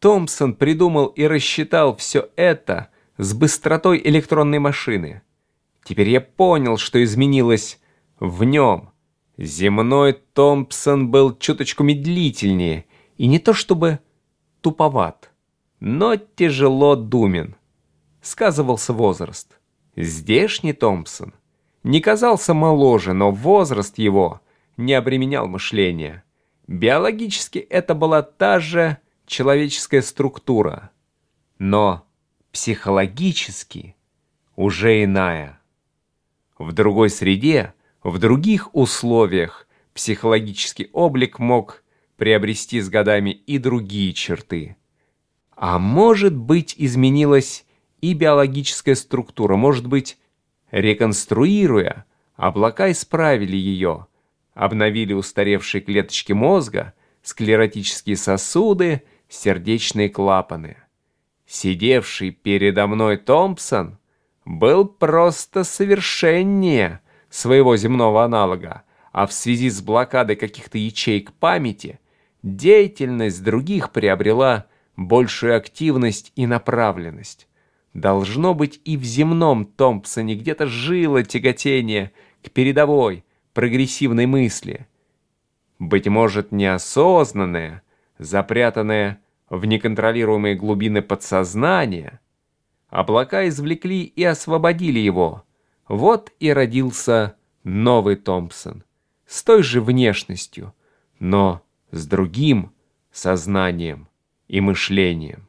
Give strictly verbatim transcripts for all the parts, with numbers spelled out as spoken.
Томпсон придумал и рассчитал все это с быстротой электронной машины. Теперь я понял, что изменилось в нем. Земной Томпсон был чуточку медлительнее и не то чтобы туповат, но тяжело думен. Сказывался возраст. Здешний Томпсон не казался моложе, но возраст его не обременял мышление. Биологически это была та же человеческая структура, но психологически уже иная. В другой среде, в других условиях психологический облик мог приобрести с годами и другие черты. А может быть, изменилась и биологическая структура, может быть, реконструируя, облака исправили ее, обновили устаревшие клеточки мозга, склеротические сосуды, сердечные клапаны. Сидевший передо мной Томпсон был просто совершеннее своего земного аналога, а в связи с блокадой каких-то ячеек памяти деятельность других приобрела большую активность и направленность. Должно быть, и в земном Томпсоне где-то жило тяготение к передовой, прогрессивной мысли. Быть может, неосознанное, запрятанное в неконтролируемые глубины подсознания, облака извлекли и освободили его. Вот и родился новый Томпсон, с той же внешностью, но с другим сознанием и мышлением.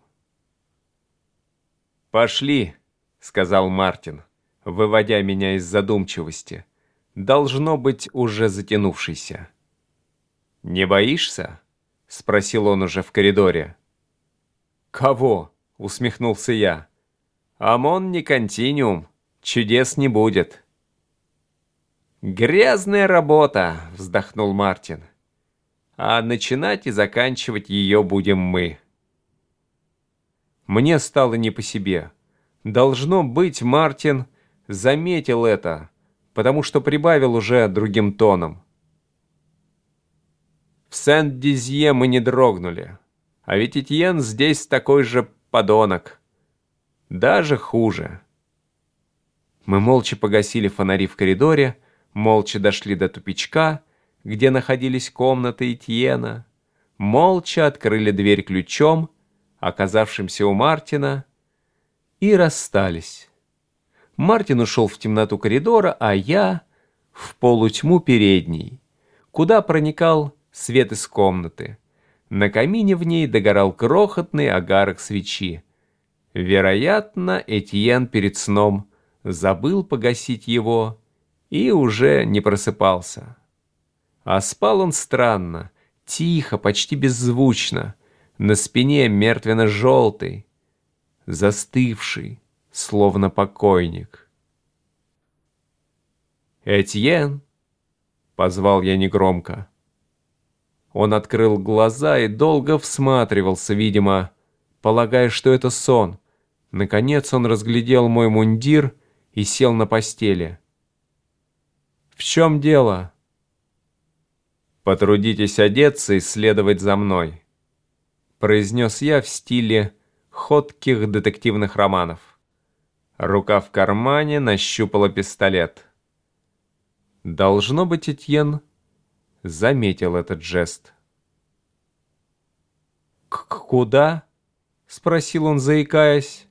«Пошли», — сказал Мартин, выводя меня из задумчивости, должно быть уже затянувшийся. «Не боишься?» — спросил он уже в коридоре. «Кого?» — усмехнулся я. «Амон не континуум, чудес не будет». «Грязная работа», — вздохнул Мартин. «А начинать и заканчивать ее будем мы». Мне стало не по себе. Должно быть, Мартин заметил это, потому что прибавил уже другим тоном. В Сент-Дизье мы не дрогнули, а ведь Этьен здесь такой же подонок. Даже хуже. Мы молча погасили фонари в коридоре, молча дошли до тупичка, где находились комнаты Этьена, молча открыли дверь ключом, оказавшимся у Мартина, и расстались. Мартин ушел в темноту коридора, а я в полутьму передней, куда проникал свет из комнаты. На камине в ней догорал крохотный огарок свечи. Вероятно, Этьен перед сном забыл погасить его и уже не просыпался. А спал он странно, тихо, почти беззвучно, на спине мертвенно-желтый, застывший, словно покойник. «Этьен!» — позвал я негромко. Он открыл глаза и долго всматривался, видимо, полагая, что это сон. Наконец он разглядел мой мундир и сел на постели. «В чем дело?» «Потрудитесь одеться и следовать за мной», — произнес я в стиле ходких детективных романов. Рука в кармане нащупала пистолет. Должно быть, Этьен заметил этот жест. «Куда?» — спросил он, заикаясь.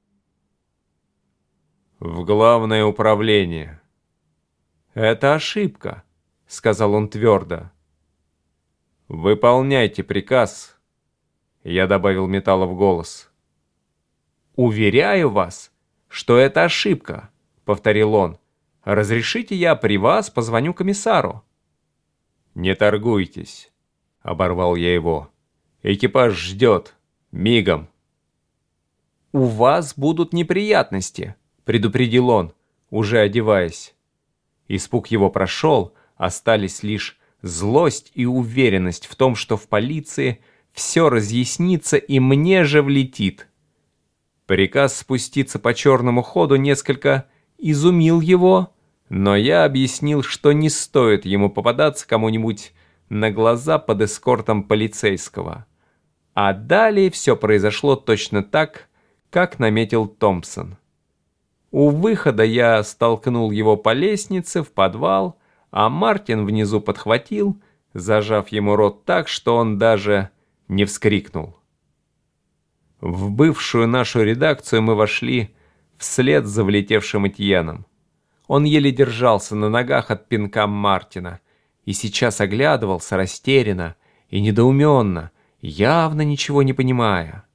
«В главное управление». «Это ошибка», — сказал он твердо. «Выполняйте приказ», — я добавил металла в голос. «Уверяю вас, что это ошибка», — повторил он. «Разрешите, я при вас позвоню комиссару?» «Не торгуйтесь», — оборвал я его. «Экипаж ждет. Мигом». «У вас будут неприятности», — предупредил он, уже одеваясь. Испуг его прошел, остались лишь злость и уверенность в том, что в полиции все разъяснится и мне же влетит. Приказ спуститься по черному ходу несколько изумил его, но я объяснил, что не стоит ему попадаться кому-нибудь на глаза под эскортом полицейского. А далее все произошло точно так, как наметил Томпсон. У выхода я столкнул его по лестнице в подвал, а Мартин внизу подхватил, зажав ему рот так, что он даже не вскрикнул. В бывшую нашу редакцию мы вошли вслед за влетевшим Этьеном. Он еле держался на ногах от пинка Мартина и сейчас оглядывался растерянно и недоуменно, явно ничего не понимая.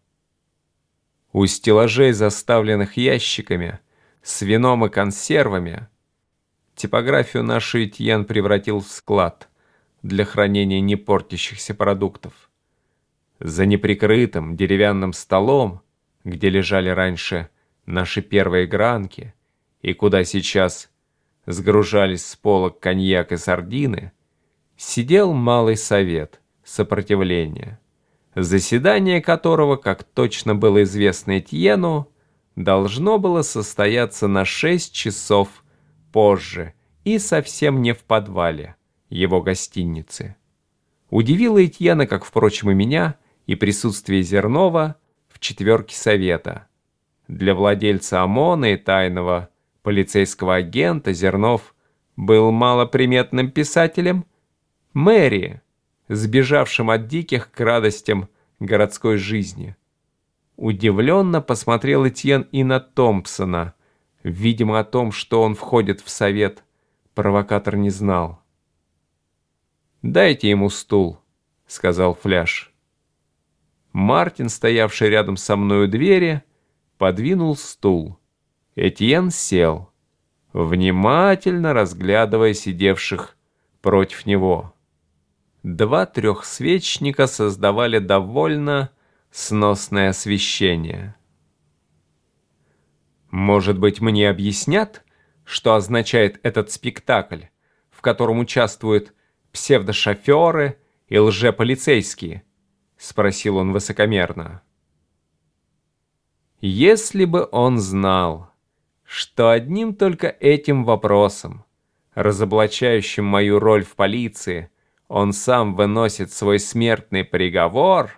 У стеллажей, заставленных ящиками, с вином и консервами, типографию нашу Этьен превратил в склад для хранения непортящихся продуктов. За неприкрытым деревянным столом, где лежали раньше наши первые гранки, и куда сейчас сгружались с полок коньяк и сардины, сидел малый совет сопротивления, заседание которого, как точно было известно Этьену, должно было состояться на шесть часов позже и совсем не в подвале его гостиницы. Удивило Этьена, как, впрочем, и меня, и присутствие Зернова в четверке совета. Для владельца ОМОНа и тайного полицейского агента Зернов был малоприметным писателем мэрии, сбежавшим от диких к радостям городской жизни. Удивленно посмотрел Этьен и на Томпсона. Видимо, о том, что он входит в совет, провокатор не знал. «Дайте ему стул», — сказал Фляж. Мартин, стоявший рядом со мной у двери, подвинул стул. Этьен сел, внимательно разглядывая сидевших против него. Два трехсвечника создавали довольно сносное освещение. «Может быть, мне объяснят, что означает этот спектакль, в котором участвуют псевдошоферы и лжеполицейские?» — спросил он высокомерно. Если бы он знал, что одним только этим вопросом, разоблачающим мою роль в полиции, он сам выносит свой смертный приговор...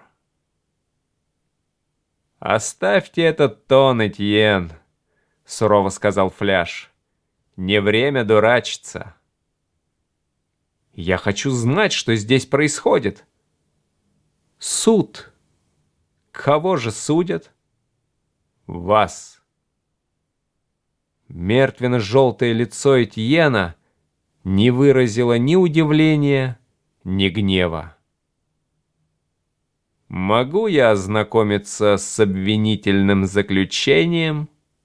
«Оставьте этот тон, Этьен», — сурово сказал Фляж. «Не время дурачиться». «Я хочу знать, что здесь происходит». «Суд». «Кого же судят?» «Вас». Мертвенно-желтое лицо Этьена не выразило ни удивления, ни гнева. «Могу я ознакомиться с обвинительным заключением?»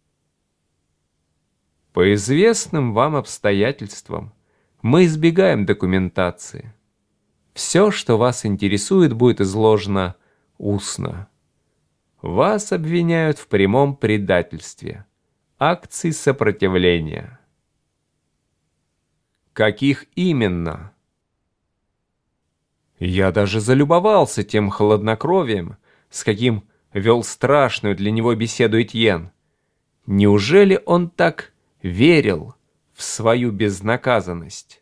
«По известным вам обстоятельствам мы избегаем документации. Все, что вас интересует, будет изложено устно. Вас обвиняют в прямом предательстве, акции сопротивления». «Каких именно?» Я даже залюбовался тем хладнокровием, с каким вел страшную для него беседу Этьен. Неужели он так верил в свою безнаказанность?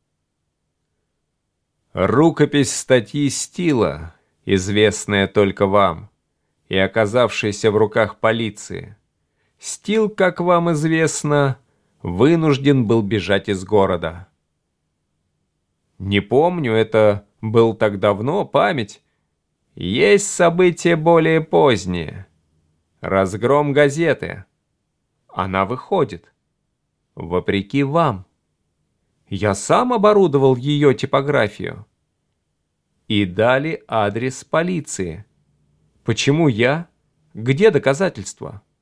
Рукопись статьи Стила, известная только вам, и оказавшаяся в руках полиции. Стил, как вам известно, вынужден был бежать из города. Не помню, это был так давно, память. Есть события более поздние. Разгром газеты. Она выходит. Вопреки вам. Я сам оборудовал ее типографию. И дали адрес полиции. Почему я? Где доказательства?